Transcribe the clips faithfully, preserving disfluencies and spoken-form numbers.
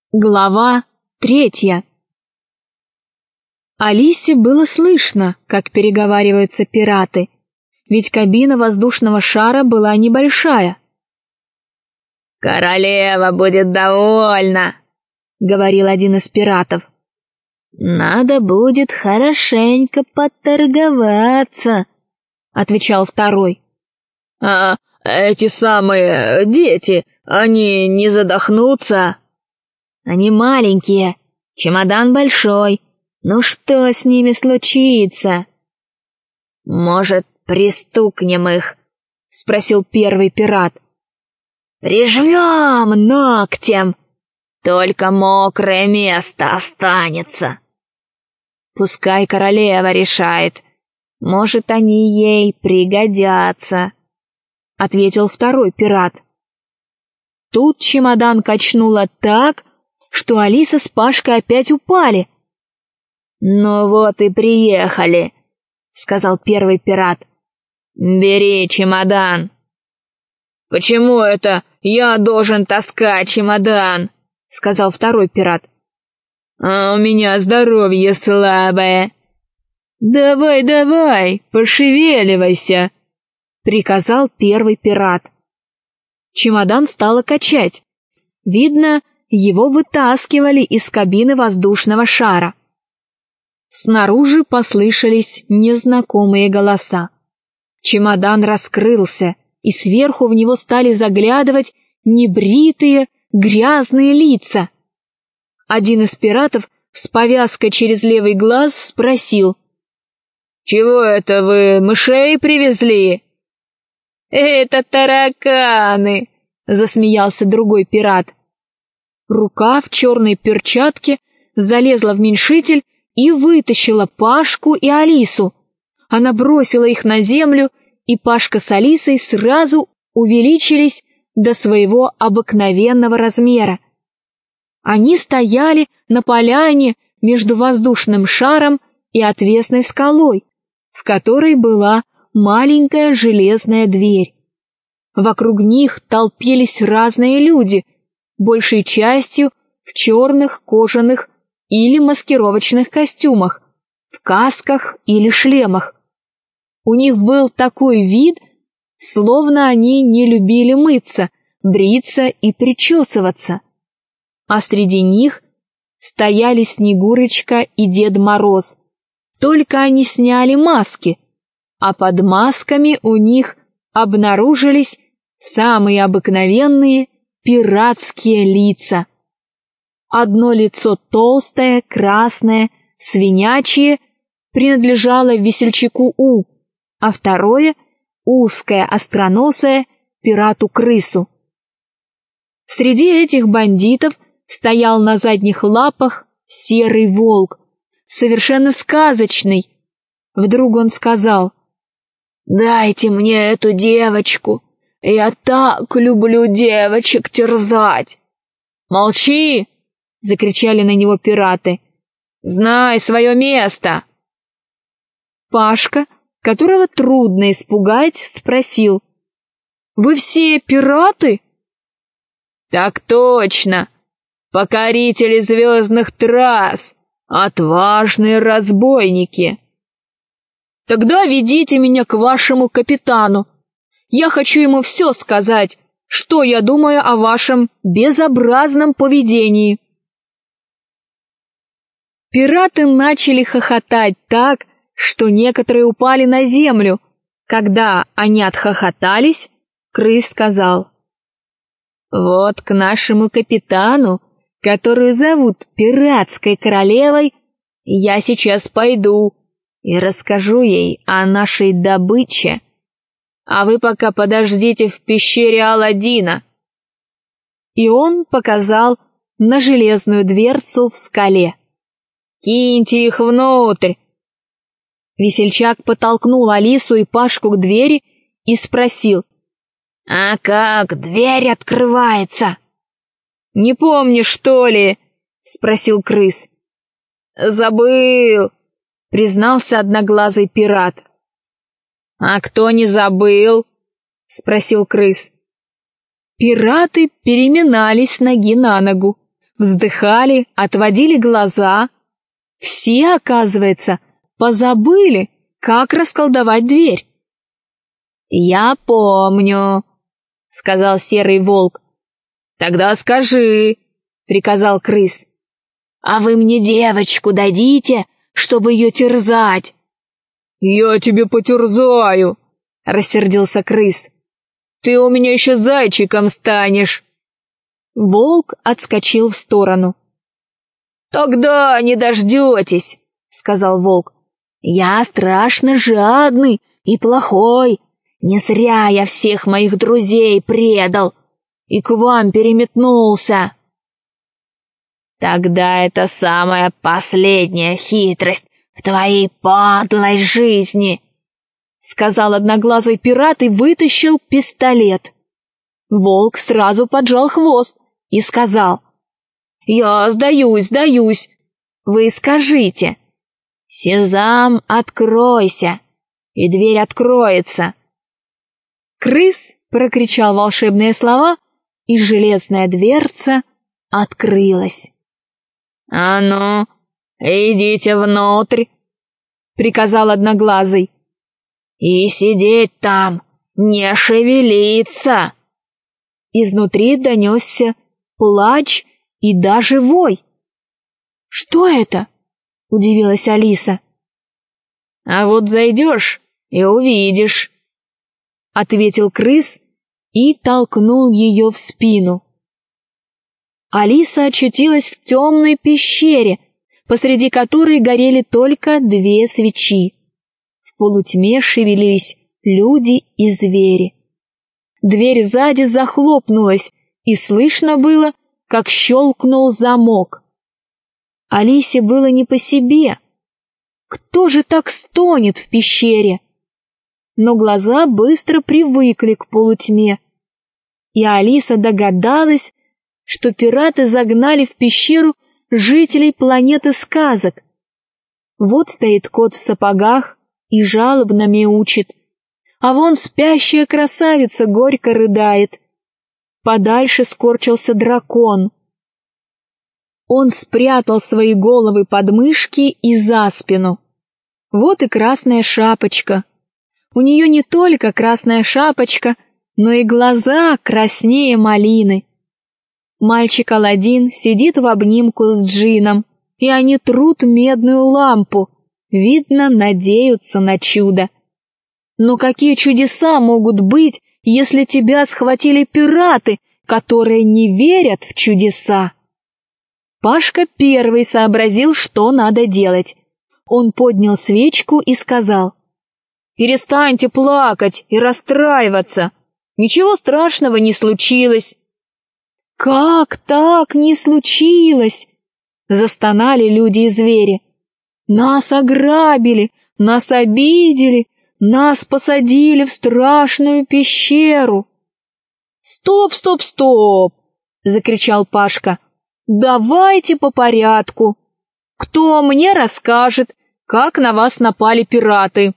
Глава третья. Алисе было слышно, как переговариваются пираты, ведь кабина воздушного шара была небольшая. «Королева будет довольна», — говорил один из пиратов. «Надо будет хорошенько поторговаться», — отвечал второй. «А эти самые дети, они не задохнутся?» «Они маленькие, чемодан большой. Ну что с ними случится?» «Может, пристукнем их?» — спросил первый пират. «Прижмем ногтем, только мокрое место останется». «Пускай королева решает, может, они ей пригодятся», — ответил второй пират. Тут чемодан качнуло так, что Алиса с Пашкой опять упали. «Ну вот и приехали», — сказал первый пират. «Бери чемодан». «Почему это я должен таскать чемодан?» — сказал второй пират. «А у меня здоровье слабое». «Давай, давай, пошевеливайся», — приказал первый пират. Чемодан стало качать. Видно, его вытаскивали из кабины воздушного шара. Снаружи послышались незнакомые голоса. Чемодан раскрылся, и сверху в него стали заглядывать небритые, грязные лица. Один из пиратов с повязкой через левый глаз спросил: «Чего это вы мышей привезли?» «Это тараканы», — засмеялся другой пират. Рука в черной перчатке залезла в меньшитель и вытащила Пашку и Алису. Она бросила их на землю, и Пашка с Алисой сразу увеличились до своего обыкновенного размера. Они стояли на поляне между воздушным шаром и отвесной скалой, в которой была маленькая железная дверь. Вокруг них толпились разные люди, большей частью в черных кожаных или маскировочных костюмах, в касках или шлемах. У них был такой вид, словно они не любили мыться, бриться и причесываться. А среди них стояли Снегурочка и Дед Мороз. Только они сняли маски, а под масками у них обнаружились самые обыкновенные пиратские лица. Одно лицо толстое, красное, свинячье, принадлежало весельчаку У, а второе, узкое, остроносое, пирату-крысу. Среди этих бандитов стоял на задних лапах серый волк, совершенно сказочный. Вдруг он сказал: «Дайте мне эту девочку, я так люблю девочек терзать». «Молчи!» — закричали на него пираты. «Знай свое место!» Пашка, которого трудно испугать, спросил: «Вы все пираты?» «Так точно! Покорители звездных трасс, отважные разбойники!» «Тогда ведите меня к вашему капитану. Я хочу ему все сказать, что я думаю о вашем безобразном поведении». Пираты начали хохотать так, что некоторые упали на землю. Когда они отхохотались, Крыс сказал: «Вот к нашему капитану, которую зовут пиратской королевой, я сейчас пойду и расскажу ей о нашей добыче. А вы пока подождите в пещере Аладдина». И он показал на железную дверцу в скале. «Киньте их внутрь!» Весельчак подтолкнул Алису и Пашку к двери и спросил: «А как дверь открывается?» «Не помнишь, что ли?» — спросил Крыс. «Забыл», — признался одноглазый пират. «А кто не забыл?» — спросил Крыс. Пираты переминались с ноги на ногу. вздыхали, отводили глаза. Все, оказывается, позабыли, как расколдовать дверь. «Я помню», — сказал серый волк. «Тогда скажи», — приказал крыс. «А вы мне девочку дадите, чтобы ее терзать?» «Я тебе потерзаю», — рассердился крыс. «Ты у меня еще зайчиком станешь». Волк отскочил в сторону. «Тогда не дождетесь», — сказал волк. «Я страшно жадный и плохой. Не зря я всех моих друзей предал и к вам переметнулся». «Тогда это самая последняя хитрость в твоей подлой жизни», — сказал одноглазый пират и вытащил пистолет. Волк сразу поджал хвост и сказал: «Я сдаюсь, сдаюсь. Вы скажите: Сезам, откройся, и дверь откроется». Крыс прокричал волшебные слова, и железная дверца открылась. «А ну, идите внутрь», — приказал одноглазый. «И сидеть там, не шевелиться». Изнутри донесся плач и даже вой. «Что это?» — удивилась Алиса. «А вот зайдешь и увидишь», — ответил крыс и толкнул ее в спину. Алиса очутилась в темной пещере, посреди которой горели только две свечи. В полутьме шевелились люди и звери. Дверь сзади захлопнулась, и слышно было, как щелкнул замок. Алисе было не по себе. Кто же так стонет в пещере? Но глаза быстро привыкли к полутьме, и Алиса догадалась, что пираты загнали в пещеру жителей планеты сказок. Вот стоит кот в сапогах и жалобно мяучит, а вон спящая красавица горько рыдает. Подальше скорчился дракон. Он спрятал свои головы под мышки и за спину. Вот и красная шапочка. У нее не только красная шапочка, но и глаза краснее малины. Мальчик Аладдин сидит в обнимку с джином, и они трут медную лампу, видно, надеются на чудо. Но какие чудеса могут быть, если тебя схватили пираты, которые не верят в чудеса? Пашка первый сообразил, что надо делать. Он поднял свечку и сказал: «Перестаньте плакать и расстраиваться. Ничего страшного не случилось». «Как так не случилось?» — застонали люди и звери. «Нас ограбили, нас обидели, нас посадили в страшную пещеру». «Стоп, стоп, стоп!» — закричал Пашка. «Давайте по порядку. Кто мне расскажет, как на вас напали пираты?»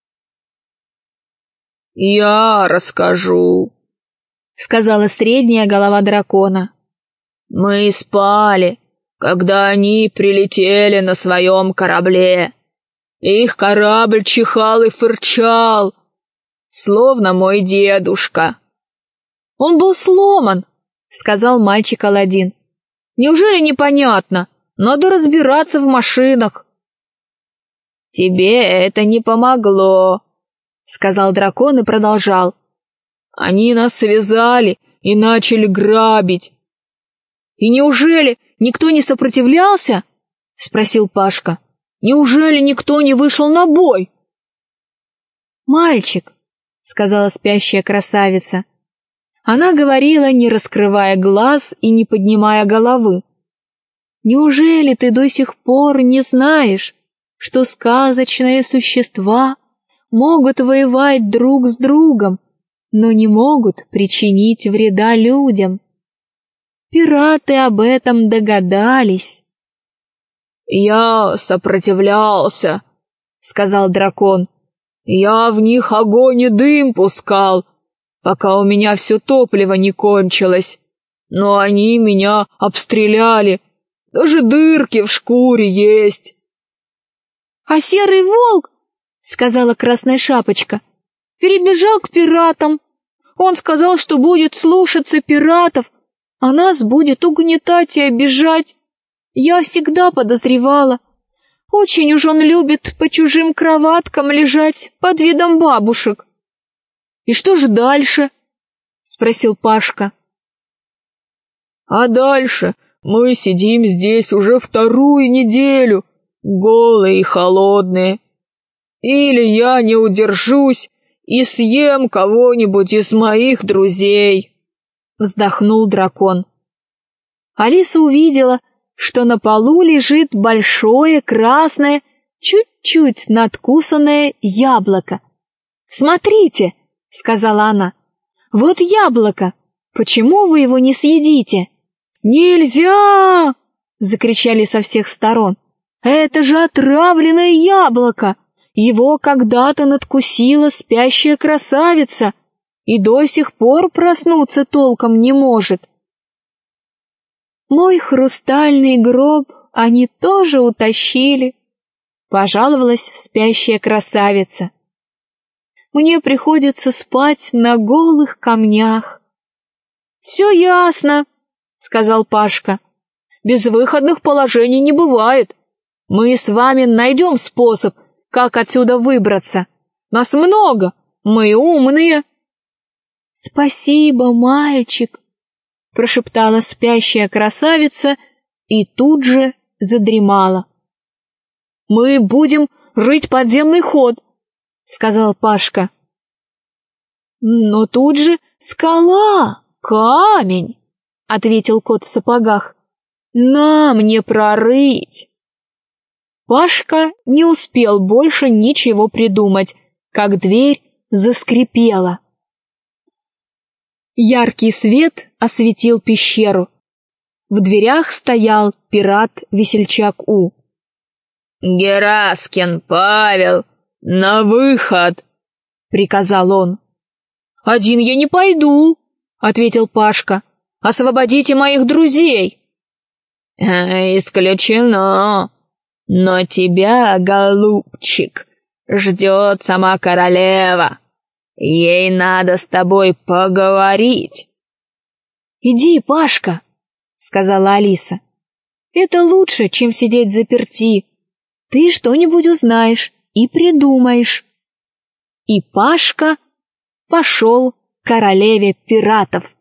«Я расскажу», — сказала средняя голова дракона. «Мы спали, когда они прилетели на своем корабле. Их корабль чихал и фырчал, словно мой дедушка». «Он был сломан», — сказал мальчик Аладдин. «Неужели непонятно? Надо разбираться в машинах». «Тебе это не помогло», — сказал дракон и продолжал. «Они нас связали и начали грабить». «И неужели никто не сопротивлялся?» — спросил Пашка. «Неужели никто не вышел на бой?» «Мальчик», — сказала спящая красавица. Она говорила, не раскрывая глаз и не поднимая головы. «Неужели ты до сих пор не знаешь, что сказочные существа могут воевать друг с другом, но не могут причинить вреда людям? Пираты об этом догадались». «Я сопротивлялся», — сказал дракон. «Я в них огонь и дым пускал, пока у меня все топливо не кончилось. но они меня обстреляли. Даже дырки в шкуре есть. А серый волк, сказала Красная Шапочка, перебежал к пиратам. Он сказал, что будет слушаться пиратов, а нас будет угнетать и обижать. Я всегда подозревала. Очень уж он любит по чужим кроваткам лежать под видом бабушек. — И что же дальше? — спросил Пашка. — А дальше мы сидим здесь уже вторую неделю, голые и холодные. Или я не удержусь и съем кого-нибудь из моих друзей, — вздохнул дракон. Алиса увидела, что на полу лежит большое красное, чуть-чуть надкусанное яблоко. «Смотрите», — сказала она, — «вот яблоко. Почему вы его не съедите?» «Нельзя!» — закричали со всех сторон. «Это же отравленное яблоко! Его когда-то надкусила спящая красавица и до сих пор проснуться толком не может». «Мой хрустальный гроб они тоже утащили», — пожаловалась спящая красавица. «Мне приходится спать на голых камнях». «Все ясно», — сказал Пашка. «Безвыходных положений не бывает. Мы с вами найдем способ, как отсюда выбраться. Нас много, мы умные». «Спасибо, мальчик», — прошептала спящая красавица и тут же задремала. «Мы будем рыть подземный ход», — сказал Пашка. «Но тут же скала, камень», — ответил кот в сапогах. «Нам не прорыть». Пашка не успел больше ничего придумать, как дверь заскрипела. Яркий свет осветил пещеру. В дверях стоял пират-весельчак У. «Гераскин Павел, на выход!» — приказал он. «Один я не пойду», — ответил Пашка. «Освободите моих друзей». «Исключено. Но тебя, голубчик, ждет сама королева. Ей надо с тобой поговорить». «Иди, Пашка», — сказала Алиса. «Это лучше, чем сидеть заперти. Ты что-нибудь узнаешь и придумаешь». И Пашка пошел к королеве пиратов.